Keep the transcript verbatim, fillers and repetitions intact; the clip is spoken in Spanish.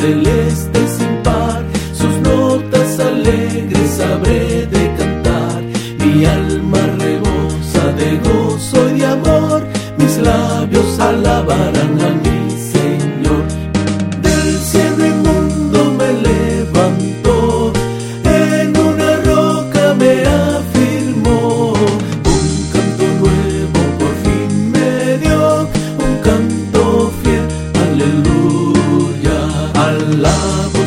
celeste sin par, sus notas alegres habré de cantar. Mi alma rebosa de gozo y de amor, mis labios alabarán a mi Señor. Del cielo inmundo me levantó, en una roca me afirmó. Un canto nuevo por fin me dio, un canto fiel, aleluya. Alabo